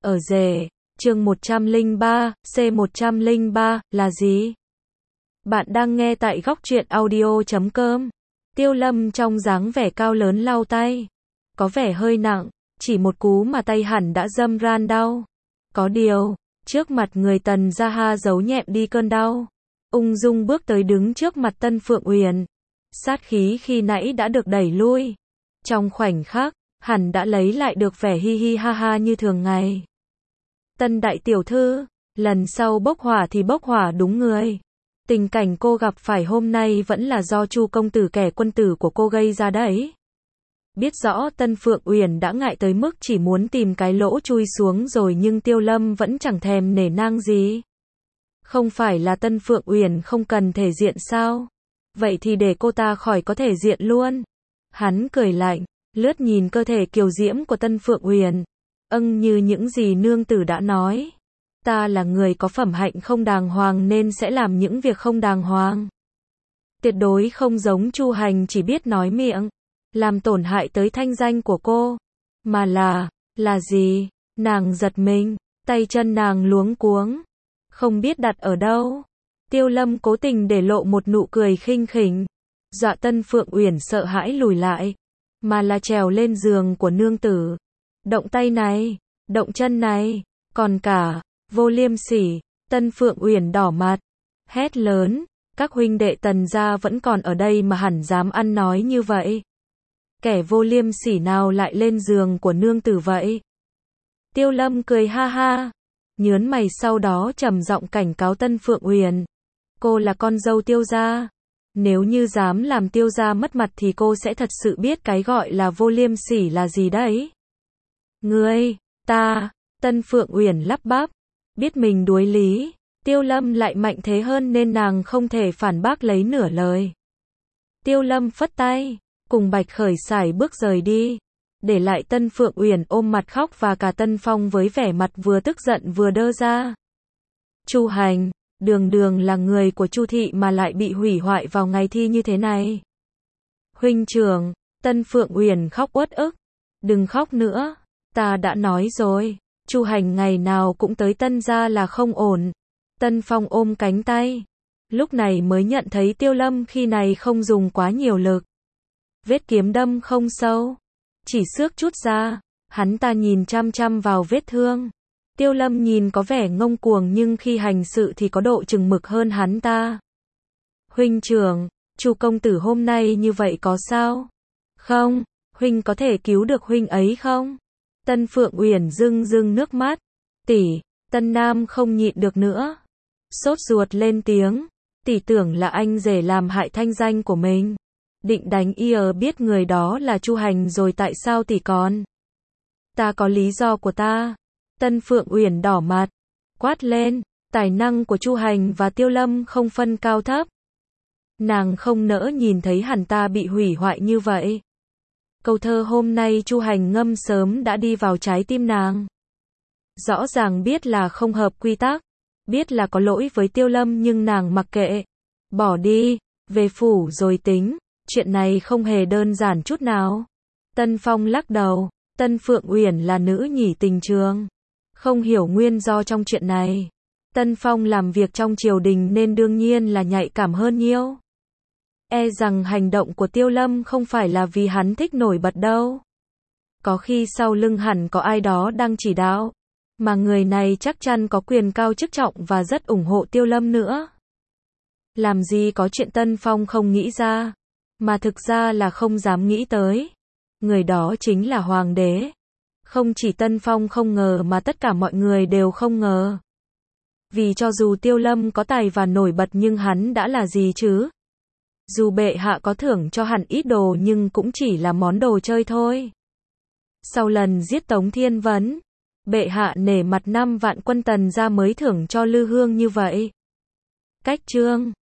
Ở rể, chương 103, C103, là gì? Bạn đang nghe tại góc truyện audio.com. Tiêu Lâm trong dáng vẻ cao lớn lau tay. Có vẻ hơi nặng, chỉ một cú mà tay hẳn đã dâm ran đau. Có điều, trước mặt người Tần Gia Ha giấu nhẹm đi cơn đau. Ung dung bước tới đứng trước mặt Tân Phượng Uyển. Sát khí khi nãy đã được đẩy lui. Trong khoảnh khắc, hẳn đã lấy lại được vẻ hi hi ha ha như thường ngày. Tân đại tiểu thư, lần sau bốc hỏa thì bốc hỏa đúng người. Tình cảnh cô gặp phải hôm nay vẫn là do Chu công tử kẻ quân tử của cô gây ra đấy. Biết rõ Tân Phượng Uyển đã ngại tới mức chỉ muốn tìm cái lỗ chui xuống rồi, nhưng Tiêu Lâm vẫn chẳng thèm nể nang gì. Không phải là Tân Phượng Uyển không cần thể diện sao? Vậy thì để cô ta khỏi có thể diện luôn. Hắn cười lạnh, lướt nhìn cơ thể kiều diễm của Tân Phượng Uyển. Như những gì nương tử đã nói. Ta là người có phẩm hạnh không đàng hoàng nên sẽ làm những việc không đàng hoàng. Tuyệt đối không giống Chu Hành chỉ biết nói miệng, làm tổn hại tới thanh danh của cô. Mà là gì? Nàng giật mình, tay chân nàng luống cuống, không biết đặt ở đâu. Tiêu Lâm cố tình để lộ một nụ cười khinh khỉnh, dọa Tân Phượng Uyển sợ hãi lùi lại, mà là trèo lên giường của nương tử. Động tay này, động chân này, còn cả, vô liêm sỉ. Tân Phượng Uyển đỏ mặt, hét lớn, các huynh đệ Tần gia vẫn còn ở đây mà hẳn dám ăn nói như vậy. Kẻ vô liêm sỉ nào lại lên giường của nương tử vậy? Tiêu Lâm cười ha ha, nhớn mày sau đó trầm giọng cảnh cáo Tân Phượng Uyển. Cô là con dâu Tiêu gia. Nếu như dám làm Tiêu gia mất mặt thì cô sẽ thật sự biết cái gọi là vô liêm sỉ là gì đấy. Ngươi, ta, Tân Phượng Uyển lắp bắp, biết mình đuối lý, Tiêu Lâm lại mạnh thế hơn nên nàng không thể phản bác lấy nửa lời. Tiêu Lâm phất tay, cùng Bạch Khởi sải bước rời đi, để lại Tân Phượng Uyển ôm mặt khóc và cả Tân Phong với vẻ mặt vừa tức giận vừa đơ ra. Chu Hành, đường đường là người của Chu thị mà lại bị hủy hoại vào ngày thi như thế này. Huynh trưởng, Tân Phượng Uyển khóc uất ức. Đừng khóc nữa, ta đã nói rồi, Chu Hành ngày nào cũng tới Tân gia là không ổn. Tân Phong ôm cánh tay, lúc này mới nhận thấy Tiêu Lâm khi này không dùng quá nhiều lực. Vết kiếm đâm không sâu, chỉ xước chút ra. Hắn ta nhìn chăm chăm vào vết thương. Tiêu Lâm nhìn có vẻ ngông cuồng nhưng khi hành sự thì có độ chừng mực hơn hắn ta. Huynh trưởng, Chu công tử hôm nay như vậy có sao? Không, huynh có thể cứu được huynh ấy không? Tân Phượng Uyển rưng rưng nước mắt. Tỷ, Tân Nam không nhịn được nữa, sốt ruột lên tiếng. Tỷ tưởng là anh rể làm hại thanh danh của mình, định đánh biết người đó là Chu Hành rồi tại sao tỷ còn? Ta có lý do của ta. Tân Phượng Uyển đỏ mặt, quát lên, tài năng của Chu Hành và Tiêu Lâm không phân cao thấp. Nàng không nỡ nhìn thấy hắn ta bị hủy hoại như vậy. Câu thơ hôm nay Chu Hành ngâm sớm đã đi vào trái tim nàng. Rõ ràng biết là không hợp quy tắc, biết là có lỗi với Tiêu Lâm nhưng nàng mặc kệ. Bỏ đi, về phủ rồi tính, chuyện này không hề đơn giản chút nào. Tân Phong lắc đầu, Tân Phượng Uyển là nữ nhỉ tình trường, không hiểu nguyên do trong chuyện này. Tân Phong làm việc trong triều đình nên đương nhiên là nhạy cảm hơn nhiều. E rằng hành động của Tiêu Lâm không phải là vì hắn thích nổi bật đâu. Có khi sau lưng hẳn có ai đó đang chỉ đạo, mà người này chắc chắn có quyền cao chức trọng và rất ủng hộ Tiêu Lâm nữa. Làm gì có chuyện Tân Phong không nghĩ ra, mà thực ra là không dám nghĩ tới. Người đó chính là Hoàng đế. Không chỉ Tân Phong không ngờ mà tất cả mọi người đều không ngờ. Vì cho dù Tiêu Lâm có tài và nổi bật nhưng hắn đã là gì chứ? Dù bệ hạ có thưởng cho hẳn ít đồ nhưng cũng chỉ là món đồ chơi thôi. Sau lần giết Tống Thiên Vấn, bệ hạ nể mặt 5 vạn quân Tần ra mới thưởng cho Lư Hương như vậy. Cách chương